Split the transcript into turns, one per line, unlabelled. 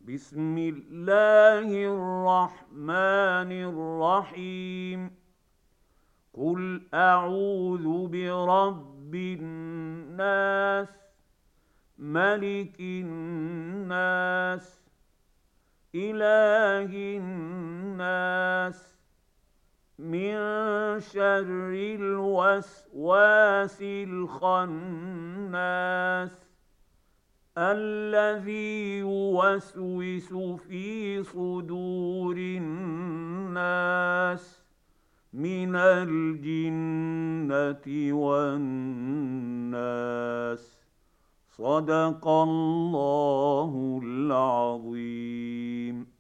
بسم الله الرحمن الرحيم. قل أعوذ برب الناس، ملك الناس، إله الناس، من شر الوسواس الخناس الذي يوسوس في صدور الناس من الجنة والناس. صدق الله العظيم.